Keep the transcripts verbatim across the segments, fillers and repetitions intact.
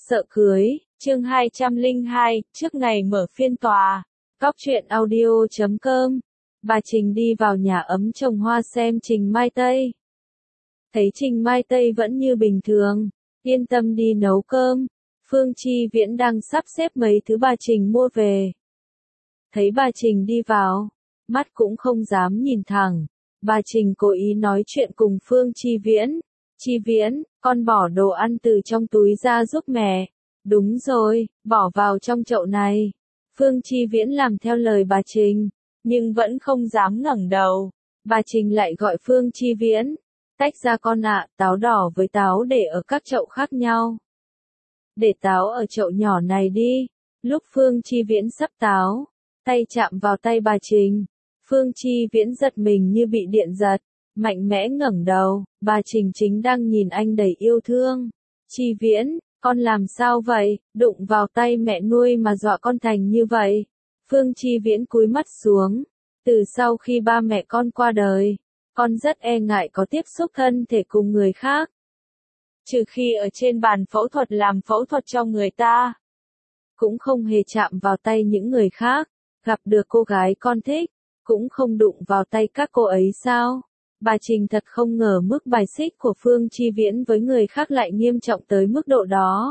Sợ cưới, chương hai trăm lẻ hai, trước ngày mở phiên tòa. Cóc truyện audio chấm com. Bà Trình đi vào nhà ấm trồng hoa xem Trình Mai Tây. Thấy Trình Mai Tây vẫn như bình thường, yên tâm đi nấu cơm. Phương Chi Viễn đang sắp xếp mấy thứ bà Trình mua về. Thấy bà Trình đi vào, mắt cũng không dám nhìn thẳng. Bà Trình cố ý nói chuyện cùng Phương Chi Viễn. Chi Viễn, con bỏ đồ ăn từ trong túi ra giúp mẹ. Đúng rồi, bỏ vào trong chậu này. Phương Chi Viễn làm theo lời bà Trình, nhưng vẫn không dám ngẩng đầu. Bà Trình lại gọi Phương Chi Viễn. Tách ra con ạ, táo đỏ với táo để ở các chậu khác nhau. Để táo ở chậu nhỏ này đi. Lúc Phương Chi Viễn sắp táo, tay chạm vào tay bà Trình. Phương Chi Viễn giật mình như bị điện giật, mạnh mẽ ngẩng đầu, bà Trình chính đang nhìn anh đầy yêu thương. Chi Viễn, con làm sao vậy, đụng vào tay mẹ nuôi mà dọa con thành như vậy. Phương Chi Viễn cúi mắt xuống, từ sau khi ba mẹ con qua đời, con rất e ngại có tiếp xúc thân thể cùng người khác. Trừ khi ở trên bàn phẫu thuật làm phẫu thuật cho người ta, cũng không hề chạm vào tay những người khác, gặp được cô gái con thích, cũng không đụng vào tay các cô ấy sao? Bà Trình thật không ngờ mức bài xích của Phương Chi Viễn với người khác lại nghiêm trọng tới mức độ đó.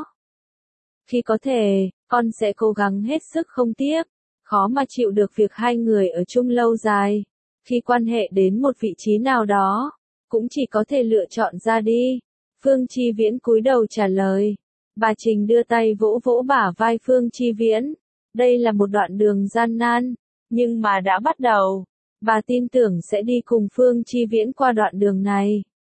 Khi có thể, con sẽ cố gắng hết sức không tiếc, khó mà chịu được việc hai người ở chung lâu dài. Khi quan hệ đến một vị trí nào đó, cũng chỉ có thể lựa chọn ra đi. Phương Chi Viễn cúi đầu trả lời. Bà Trình đưa tay vỗ vỗ bả vai Phương Chi Viễn. Đây là một đoạn đường gian nan, nhưng mà đã bắt đầu. Bà tin tưởng sẽ đi cùng Phương Chi Viễn qua đoạn đường này.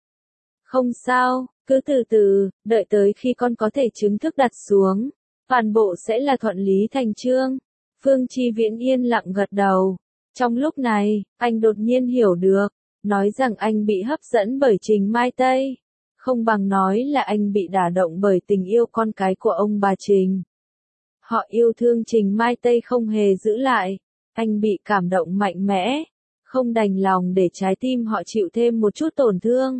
Không sao, cứ từ từ, đợi tới khi con có thể chính thức đặt xuống, toàn bộ sẽ là thuận lý thành chương. Phương Chi Viễn yên lặng gật đầu. Trong lúc này, anh đột nhiên hiểu được, nói rằng anh bị hấp dẫn bởi Trình Mai Tây, không bằng nói là anh bị đả động bởi tình yêu con cái của ông bà Trình. Họ yêu thương Trình Mai Tây không hề giữ lại. Anh bị cảm động mạnh mẽ, không đành lòng để trái tim họ chịu thêm một chút tổn thương.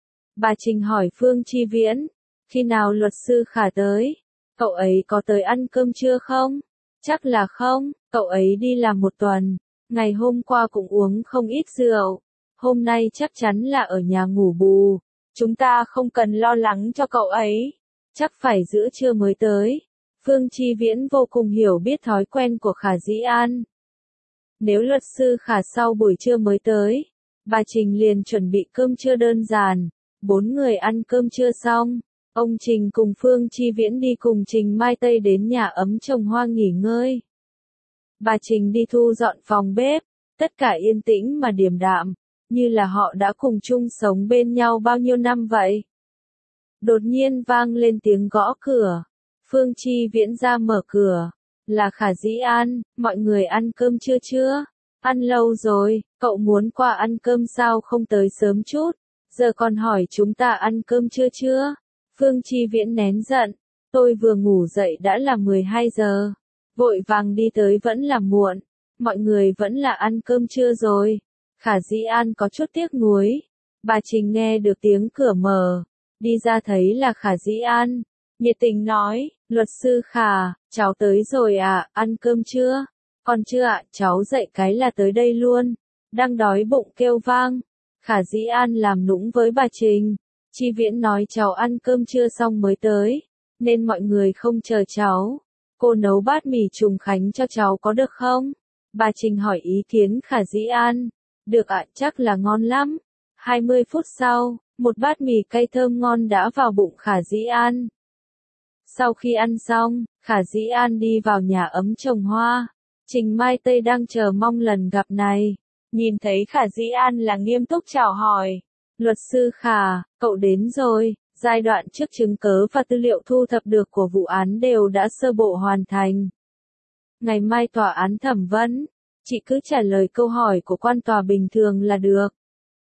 Bà Trình hỏi Phương Chi Viễn, khi nào luật sư Khả tới? Cậu ấy có tới ăn cơm trưa không? Chắc là không, cậu ấy đi làm một tuần, ngày hôm qua cũng uống không ít rượu, hôm nay chắc chắn là ở nhà ngủ bù. Chúng ta không cần lo lắng cho cậu ấy, chắc phải giữa trưa mới tới. Phương Chi Viễn vô cùng hiểu biết thói quen của Khả Dĩ An. Nếu luật sư Khả sau buổi trưa mới tới, bà Trình liền chuẩn bị cơm trưa đơn giản. Bốn người ăn cơm trưa xong, ông Trình cùng Phương Chi Viễn đi cùng Trình Mai Tây đến nhà ấm trồng hoa nghỉ ngơi. Bà Trình đi thu dọn phòng bếp, tất cả yên tĩnh mà điềm đạm, như là họ đã cùng chung sống bên nhau bao nhiêu năm vậy. Đột nhiên vang lên tiếng gõ cửa, Phương Chi Viễn ra mở cửa. Là Khả Dĩ An, mọi người ăn cơm trưa chưa? Ăn lâu rồi, cậu muốn qua ăn cơm sao không tới sớm chút? Giờ còn hỏi chúng ta ăn cơm trưa chưa? Phương Chi Viễn nén giận, tôi vừa ngủ dậy đã là mười hai giờ, vội vàng đi tới vẫn là muộn, mọi người vẫn là ăn cơm trưa rồi. Khả Dĩ An có chút tiếc nuối. Bà Trình nghe được tiếng cửa mở, đi ra thấy là Khả Dĩ An, nhiệt tình nói, luật sư Khả, cháu tới rồi à, ăn cơm chưa? Còn chưa ạ, cháu dậy cái là tới đây luôn, đang đói bụng kêu vang. Khả Dĩ An làm nũng với bà Trình. Chi Viễn nói cháu ăn cơm trưa xong mới tới, nên mọi người không chờ cháu. Cô nấu bát mì trùng khánh cho cháu có được không? Bà Trình hỏi ý kiến Khả Dĩ An. Được ạ, chắc là ngon lắm. hai mươi phút sau, một bát mì cay thơm ngon đã vào bụng Khả Dĩ An. Sau khi ăn xong, Khả Dĩ An đi vào nhà ấm trồng hoa. Trình Mai Tây đang chờ mong lần gặp này. Nhìn thấy Khả Dĩ An là nghiêm túc chào hỏi. Luật sư Khả, cậu đến rồi. Giai đoạn trước chứng cớ và tư liệu thu thập được của vụ án đều đã sơ bộ hoàn thành. Ngày mai tòa án thẩm vấn, chị cứ trả lời câu hỏi của quan tòa bình thường là được.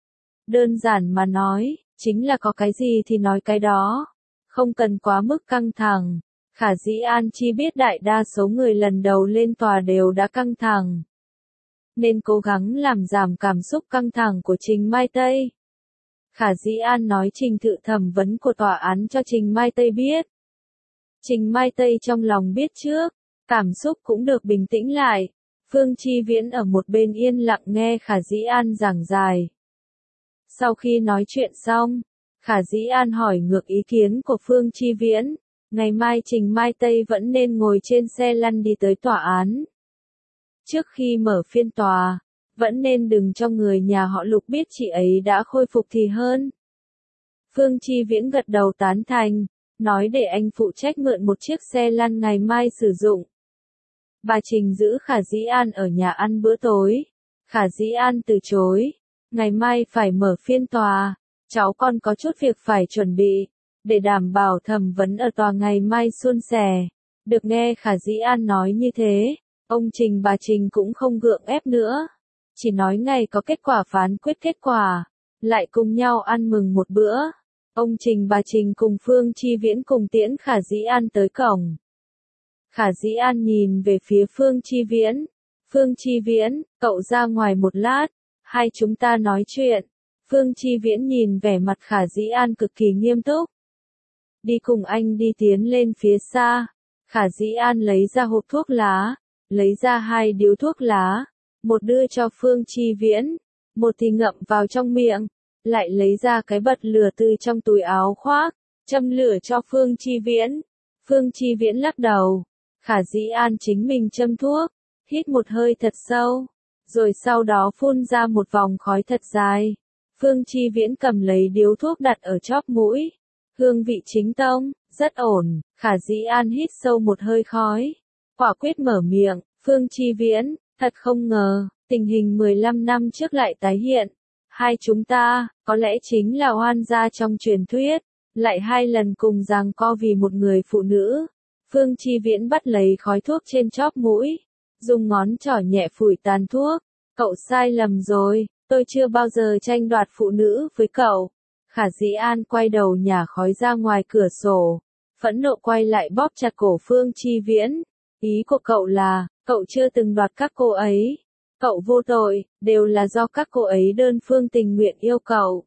Đơn giản mà nói, chính là có cái gì thì nói cái đó. Không cần quá mức căng thẳng. Khả Dĩ An chi biết đại đa số người lần đầu lên tòa đều đã căng thẳng, nên cố gắng làm giảm cảm xúc căng thẳng của Trình Mai Tây. Khả Dĩ An nói trình tự thẩm vấn của tòa án cho Trình Mai Tây biết. Trình Mai Tây trong lòng biết trước, cảm xúc cũng được bình tĩnh lại. Phương Chi Viễn ở một bên yên lặng nghe Khả Dĩ An giảng giải. Sau khi nói chuyện xong, Khả Dĩ An hỏi ngược ý kiến của Phương Chi Viễn, ngày mai Trình Mai Tây vẫn nên ngồi trên xe lăn đi tới tòa án. Trước khi mở phiên tòa, vẫn nên đừng cho người nhà họ Lục biết chị ấy đã khôi phục thì hơn. Phương Chi Viễn gật đầu tán thành, nói để anh phụ trách mượn một chiếc xe lăn ngày mai sử dụng. Bà Trình giữ Khả Dĩ An ở nhà ăn bữa tối. Khả Dĩ An từ chối, ngày mai phải mở phiên tòa, cháu con có chút việc phải chuẩn bị, để đảm bảo thẩm vấn ở tòa ngày mai suôn sẻ. Được nghe Khả Dĩ An nói như thế, ông Trình bà Trình cũng không gượng ép nữa, chỉ nói ngày có kết quả phán quyết kết quả, lại cùng nhau ăn mừng một bữa. Ông Trình bà Trình cùng Phương Chi Viễn cùng tiễn Khả Dĩ An tới cổng. Khả Dĩ An nhìn về phía Phương Chi Viễn. Phương Chi Viễn, cậu ra ngoài một lát, hai chúng ta nói chuyện. Phương Chi Viễn nhìn vẻ mặt Khả Dĩ An cực kỳ nghiêm túc. Đi cùng anh đi tiến lên phía xa. Khả Dĩ An lấy ra hộp thuốc lá, lấy ra hai điếu thuốc lá, một đưa cho Phương Chi Viễn, một thì ngậm vào trong miệng, lại lấy ra cái bật lửa từ trong túi áo khoác, châm lửa cho Phương Chi Viễn. Phương Chi Viễn lắc đầu. Khả Dĩ An chính mình châm thuốc, hít một hơi thật sâu, rồi sau đó phun ra một vòng khói thật dài. Phương Chi Viễn cầm lấy điếu thuốc đặt ở chóp mũi. Hương vị chính tông, rất ổn. Khả Dĩ An hít sâu một hơi khói, quả quyết mở miệng. Phương Chi Viễn, thật không ngờ, tình hình mười lăm năm trước lại tái hiện. Hai chúng ta, có lẽ chính là oan gia trong truyền thuyết, lại hai lần cùng giằng co vì một người phụ nữ. Phương Chi Viễn bắt lấy khói thuốc trên chóp mũi, dùng ngón trỏ nhẹ phủi tàn thuốc. Cậu sai lầm rồi, tôi chưa bao giờ tranh đoạt phụ nữ với cậu. Khả Dĩ An quay đầu nhả khói ra ngoài cửa sổ, phẫn nộ quay lại bóp chặt cổ Phương Chi Viễn. Ý của cậu là, cậu chưa từng đoạt các cô ấy. Cậu vô tội, đều là do các cô ấy đơn phương tình nguyện yêu cậu.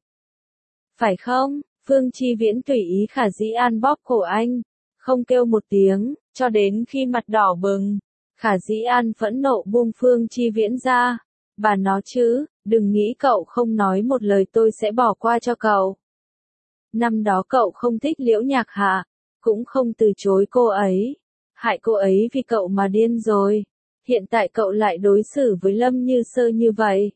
Phải không? Phương Chi Viễn tùy ý Khả Dĩ An bóp cổ anh, không kêu một tiếng, cho đến khi mặt đỏ bừng. Khả Dĩ An phẫn nộ buông Phương Chi Viễn ra. Bà nói chứ, đừng nghĩ cậu không nói một lời tôi sẽ bỏ qua cho cậu. Năm đó cậu không thích Liễu Nhạc Hạ, cũng không từ chối cô ấy. Hại cô ấy vì cậu mà điên rồi. Hiện tại cậu lại đối xử với Lâm Như Sơ như vậy.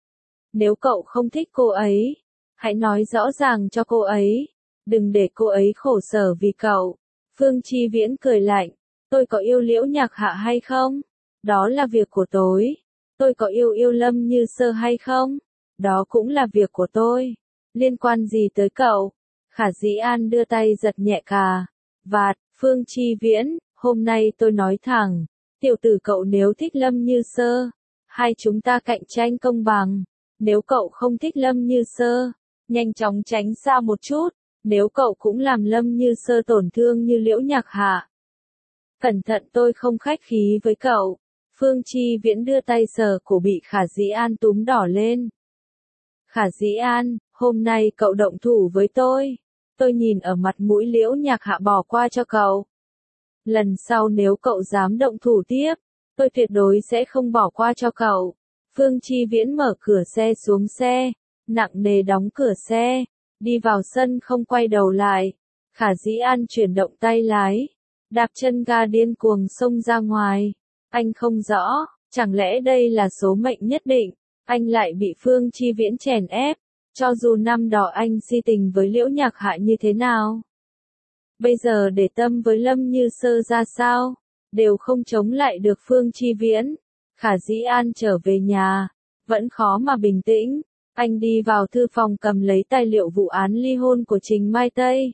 Nếu cậu không thích cô ấy, hãy nói rõ ràng cho cô ấy. Đừng để cô ấy khổ sở vì cậu. Phương Chi Viễn cười lạnh. Tôi có yêu Liễu Nhạc Hạ hay không? Đó là việc của tôi. Tôi có yêu yêu Lâm Như Sơ hay không? Đó cũng là việc của tôi. Liên quan gì tới cậu? Khả Dĩ An đưa tay giật nhẹ cà vạt. Phương Chi Viễn, hôm nay tôi nói thẳng. Tiểu tử cậu nếu thích Lâm Như Sơ, hai chúng ta cạnh tranh công bằng. Nếu cậu không thích Lâm Như Sơ, nhanh chóng tránh xa một chút. Nếu cậu cũng làm Lâm Như Sơ tổn thương như Liễu Nhạc Hạ, cẩn thận tôi không khách khí với cậu. Phương Chi Viễn đưa tay sờ cổ bị Khả Dĩ An túm đỏ lên. Khả Dĩ An, hôm nay cậu động thủ với tôi. Tôi nhìn ở mặt mũi Liễu Nhạc Hạ bỏ qua cho cậu. Lần sau nếu cậu dám động thủ tiếp, tôi tuyệt đối sẽ không bỏ qua cho cậu. Phương Chi Viễn mở cửa xe xuống xe, nặng nề đóng cửa xe, đi vào sân không quay đầu lại. Khả Dĩ An chuyển động tay lái, đạp chân ga điên cuồng xông ra ngoài. Anh không rõ, chẳng lẽ đây là số mệnh nhất định, anh lại bị Phương Chi Viễn chèn ép, cho dù năm đó anh si tình với Liễu Nhạc Hạ như thế nào. Bây giờ để tâm với Lâm Như Sơ ra sao, đều không chống lại được Phương Chi Viễn. Khả Dĩ An trở về nhà, vẫn khó mà bình tĩnh. Anh đi vào thư phòng cầm lấy tài liệu vụ án ly hôn của Trình Mai Tây.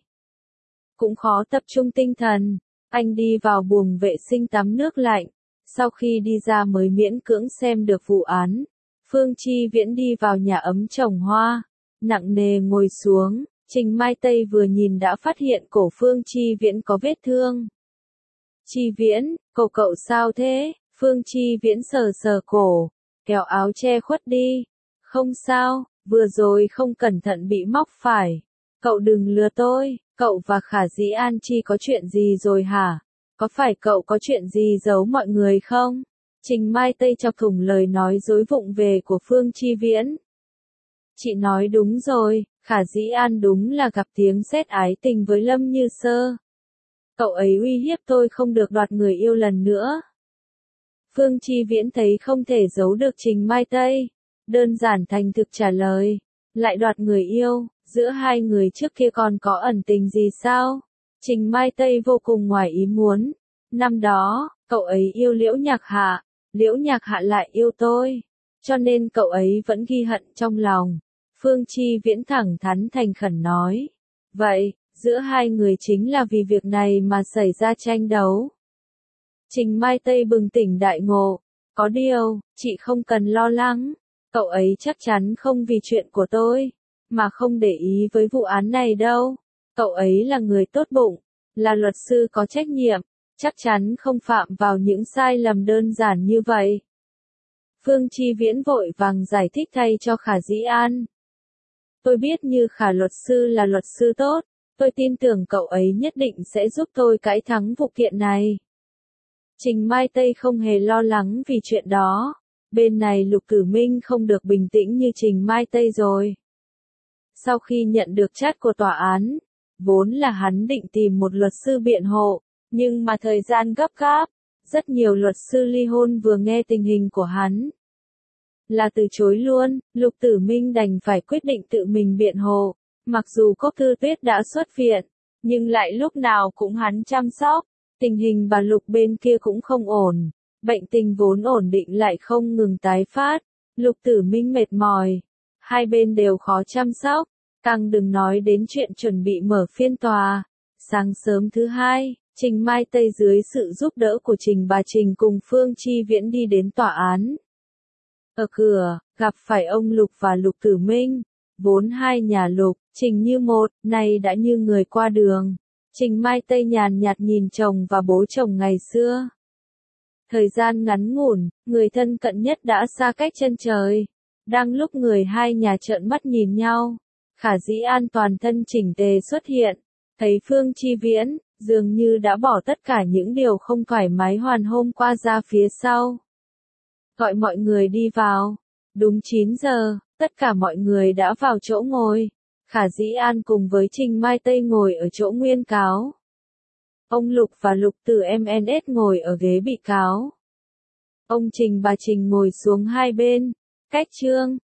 Cũng khó tập trung tinh thần, anh đi vào buồng vệ sinh tắm nước lạnh. Sau khi đi ra mới miễn cưỡng xem được vụ án. Phương Chi Viễn đi vào nhà ấm trồng hoa, nặng nề ngồi xuống. Trình Mai Tây vừa nhìn đã phát hiện cổ Phương Chi Viễn có vết thương. Chi Viễn, cổ cậu sao thế? Phương Chi Viễn sờ sờ cổ, kéo áo che khuất đi. Không sao, vừa rồi không cẩn thận bị móc phải. Cậu đừng lừa tôi, cậu và Khả Dĩ An Chi có chuyện gì rồi hả? Có phải cậu có chuyện gì giấu mọi người không? Trình Mai Tây chọc thủng lời nói dối vụng về của Phương Chi Viễn. Chị nói đúng rồi, Khả Dĩ An đúng là gặp tiếng sét ái tình với Lâm Như Sơ. Cậu ấy uy hiếp tôi không được đoạt người yêu lần nữa. Phương Chi Viễn thấy không thể giấu được Trình Mai Tây. Đơn giản thành thực trả lời. Lại đoạt người yêu, giữa hai người trước kia còn có ẩn tình gì sao? Trình Mai Tây vô cùng ngoài ý muốn. Năm đó, cậu ấy yêu Liễu Nhạc Hạ, Liễu Nhạc Hạ lại yêu tôi. Cho nên cậu ấy vẫn ghi hận trong lòng. Phương Chi Viễn thẳng thắn thành khẩn nói. Vậy, giữa hai người chính là vì việc này mà xảy ra tranh đấu. Trình Mai Tây bừng tỉnh đại ngộ. Có điều, chị không cần lo lắng. Cậu ấy chắc chắn không vì chuyện của tôi, mà không để ý với vụ án này đâu. Cậu ấy là người tốt bụng, là luật sư có trách nhiệm, chắc chắn không phạm vào những sai lầm đơn giản như vậy. Phương Chi Viễn vội vàng giải thích thay cho Khả Dĩ An. Tôi biết như Khả luật sư là luật sư tốt, tôi tin tưởng cậu ấy nhất định sẽ giúp tôi cãi thắng vụ kiện này. Trình Mai Tây không hề lo lắng vì chuyện đó. Bên này Lục Cử Minh không được bình tĩnh như Trình Mai Tây rồi. Sau khi nhận được chat của tòa án, vốn là hắn định tìm một luật sư biện hộ, nhưng mà thời gian gấp gáp, rất nhiều luật sư ly hôn vừa nghe tình hình của hắn là từ chối luôn. Lục Tử Minh đành phải quyết định tự mình biện hộ. Mặc dù Cốc Thư Tuyết đã xuất viện, nhưng lại lúc nào cũng hắn chăm sóc. Tình hình bà Lục bên kia cũng không ổn. Bệnh tình vốn ổn định lại không ngừng tái phát. Lục Tử Minh mệt mỏi. Hai bên đều khó chăm sóc. Càng đừng nói đến chuyện chuẩn bị mở phiên tòa. Sáng sớm thứ hai, Trình Mai Tây dưới sự giúp đỡ của Trình bà Trình cùng Phương Chi Viễn đi đến tòa án. Ở cửa, gặp phải ông Lục và Lục Tử Minh. Vốn hai nhà Lục, Trình như một, nay đã như người qua đường. Trình Mai Tây nhàn nhạt nhìn chồng và bố chồng ngày xưa. Thời gian ngắn ngủn, người thân cận nhất đã xa cách chân trời. Đang lúc người hai nhà trợn mắt nhìn nhau, Khả Dĩ An toàn thân chỉnh tề xuất hiện. Thấy Phương Chi Viễn, dường như đã bỏ tất cả những điều không thoải mái hoàn hôm qua ra phía sau. Gọi mọi người đi vào. Đúng chín giờ, tất cả mọi người đã vào chỗ ngồi. Khả Dĩ An cùng với Trình Mai Tây ngồi ở chỗ nguyên cáo. Ông Lục và Lục Tử em en ét ngồi ở ghế bị cáo. Ông Trình bà Trình ngồi xuống hai bên, cách Trương,